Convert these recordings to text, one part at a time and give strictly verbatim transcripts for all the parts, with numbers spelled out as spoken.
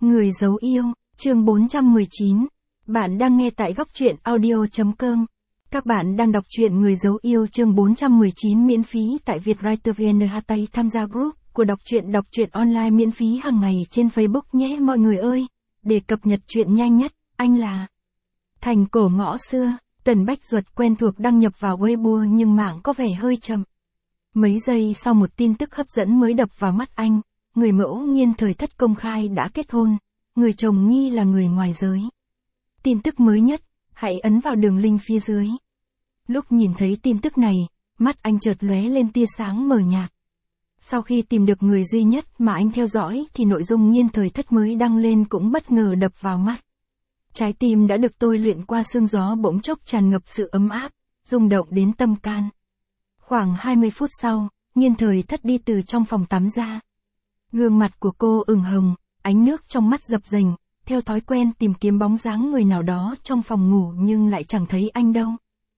Người giấu yêu, chương bốn trăm mười chín. Bạn đang nghe tại góc truyện audio chấm com. Các bạn đang đọc truyện Người giấu yêu chương bốn trăm mười chín miễn phí tại Vietwriter vê en hát tay tham gia group của đọc truyện đọc truyện online miễn phí hàng ngày trên Facebook nhé mọi người ơi. Để cập nhật truyện nhanh nhất, anh là Thành cổ ngõ xưa. Tần Bách Duật quen thuộc đăng nhập vào Weibo nhưng mạng có vẻ hơi chậm. Mấy giây sau một tin tức hấp dẫn mới đập vào mắt anh, người mẫu Nghiên Thời Thất công khai đã kết hôn, người chồng nghi là người ngoài giới. Tin tức mới nhất, hãy ấn vào đường link phía dưới. Lúc nhìn thấy tin tức này, mắt anh chợt lóe lên tia sáng mờ nhạt. Sau khi tìm được người duy nhất mà anh theo dõi thì nội dung Nghiên Thời Thất mới đăng lên cũng bất ngờ đập vào mắt. Trái tim đã được tôi luyện qua sương gió bỗng chốc tràn ngập sự ấm áp, rung động đến tâm can. Khoảng hai mươi phút sau, Nghiên Thời Thất đi từ trong phòng tắm ra. Gương mặt của cô ửng hồng, ánh nước trong mắt dập dềnh, theo thói quen tìm kiếm bóng dáng người nào đó trong phòng ngủ nhưng lại chẳng thấy anh đâu.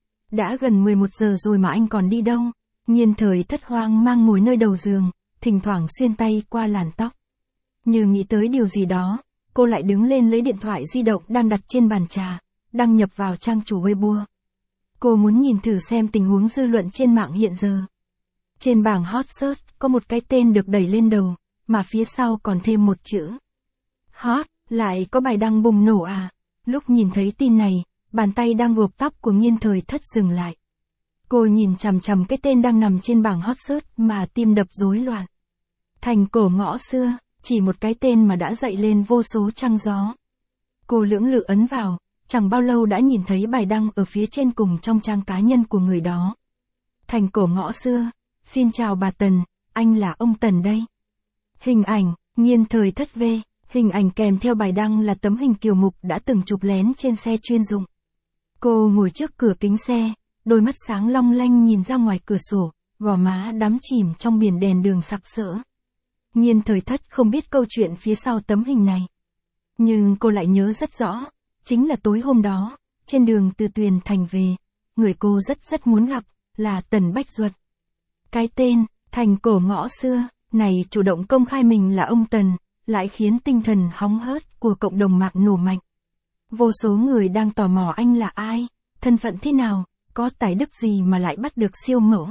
Đã gần mười một giờ rồi mà anh còn đi đâu? Nghiên Thời Thất hoang mang ngồi nơi đầu giường, thỉnh thoảng xuyên tay qua làn tóc. Như nghĩ tới điều gì đó, cô lại đứng lên lấy điện thoại di động đang đặt trên bàn trà, đăng nhập vào trang chủ Weibo. Cô muốn nhìn thử xem tình huống dư luận trên mạng hiện giờ. Trên bảng hot search có một cái tên được đẩy lên đầu, mà phía sau còn thêm một chữ. Hot, lại có bài đăng bùng nổ à? Lúc nhìn thấy tin này, bàn tay đang buộc tóc của Nghiên Thời Thất dừng lại. Cô nhìn chằm chằm cái tên đang nằm trên bảng hot search mà tim đập rối loạn. Thành cổ ngõ xưa, chỉ một cái tên mà đã dậy lên vô số trăng gió. Cô lưỡng lự ấn vào, chẳng bao lâu đã nhìn thấy bài đăng ở phía trên cùng trong trang cá nhân của người đó. Thành cổ ngõ xưa, xin chào bà Tần, anh là ông Tần đây. Hình ảnh, Nghiên Thời Thất V, hình ảnh kèm theo bài đăng là tấm hình kiều mục đã từng chụp lén trên xe chuyên dụng. Cô ngồi trước cửa kính xe, đôi mắt sáng long lanh nhìn ra ngoài cửa sổ, gò má đắm chìm trong biển đèn đường sặc sỡ. Nghiên Thời Thất không biết câu chuyện phía sau tấm hình này. Nhưng cô lại nhớ rất rõ, chính là tối hôm đó, trên đường từ Tuyền Thành về, người cô rất rất muốn gặp, là Tần Bách Duật. Cái tên, Thành cổ ngõ xưa, này chủ động công khai mình là ông Tần, lại khiến tinh thần hóng hớt của cộng đồng mạng nổ mạnh. Vô số người đang tò mò anh là ai, thân phận thế nào, có tài đức gì mà lại bắt được siêu mẫu.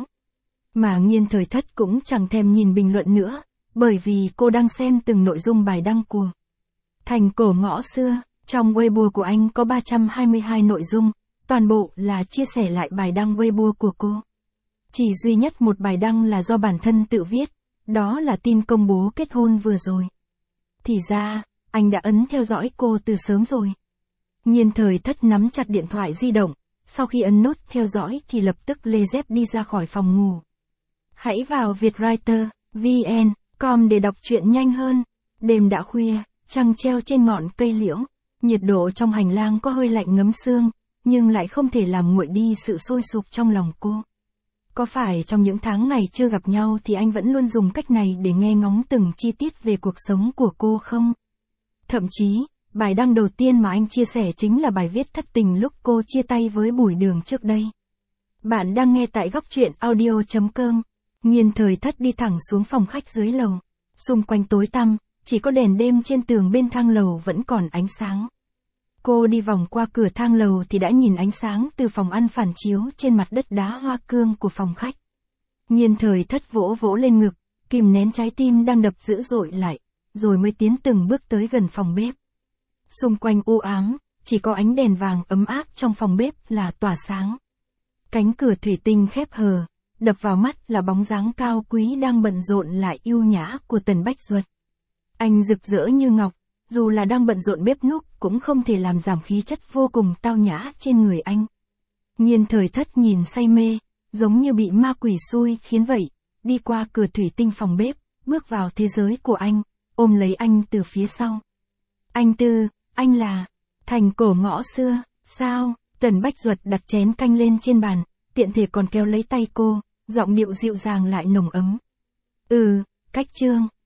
Mà Nghiên Thời Thất cũng chẳng thèm nhìn bình luận nữa, bởi vì cô đang xem từng nội dung bài đăng của Thành cổ ngõ xưa. Trong Weibo của anh có ba trăm hai mươi hai nội dung, toàn bộ là chia sẻ lại bài đăng Weibo của cô. Chỉ duy nhất một bài đăng là do bản thân tự viết, đó là tin công bố kết hôn vừa rồi. Thì ra, anh đã ấn theo dõi cô từ sớm rồi. Nghiên Thời Thất nắm chặt điện thoại di động, sau khi ấn nút theo dõi thì lập tức lê dép đi ra khỏi phòng ngủ. Hãy vào Vietwriter vê en com để đọc truyện nhanh hơn. Đêm đã khuya, trăng treo trên ngọn cây liễu, nhiệt độ trong hành lang có hơi lạnh ngấm xương, nhưng lại không thể làm nguội đi sự sôi sục trong lòng cô. Có phải trong những tháng ngày chưa gặp nhau thì anh vẫn luôn dùng cách này để nghe ngóng từng chi tiết về cuộc sống của cô không? Thậm chí, bài đăng đầu tiên mà anh chia sẻ chính là bài viết thất tình lúc cô chia tay với Bùi Đường trước đây. Bạn đang nghe tại góc truyện audio chấm com. Nghiên Thời Thất đi thẳng xuống phòng khách dưới lầu. Xung quanh tối tăm, chỉ có đèn đêm trên tường bên thang lầu vẫn còn ánh sáng. Cô đi vòng qua cửa thang lầu thì đã nhìn ánh sáng từ phòng ăn phản chiếu trên mặt đất đá hoa cương của phòng khách. Nghiên Thời Thất vỗ vỗ lên ngực, kìm nén trái tim đang đập dữ dội lại, rồi mới tiến từng bước tới gần phòng bếp. Xung quanh u ám, chỉ có ánh đèn vàng ấm áp trong phòng bếp là tỏa sáng. Cánh cửa thủy tinh khép hờ, đập vào mắt là bóng dáng cao quý đang bận rộn lại yêu nhã của Tần Bách Duật. Anh rực rỡ như ngọc, dù là đang bận rộn bếp núc cũng không thể làm giảm khí chất vô cùng tao nhã trên người anh. Nghiên Thời Thất nhìn say mê, giống như bị ma quỷ xui khiến vậy, đi qua cửa thủy tinh phòng bếp, bước vào thế giới của anh, ôm lấy anh từ phía sau. Anh Tư, anh là Thành cổ ngõ xưa, sao? Tần Bách Duật đặt chén canh lên trên bàn, tiện thể còn kéo lấy tay cô, giọng điệu dịu dàng lại nồng ấm. Ừ, cách chương.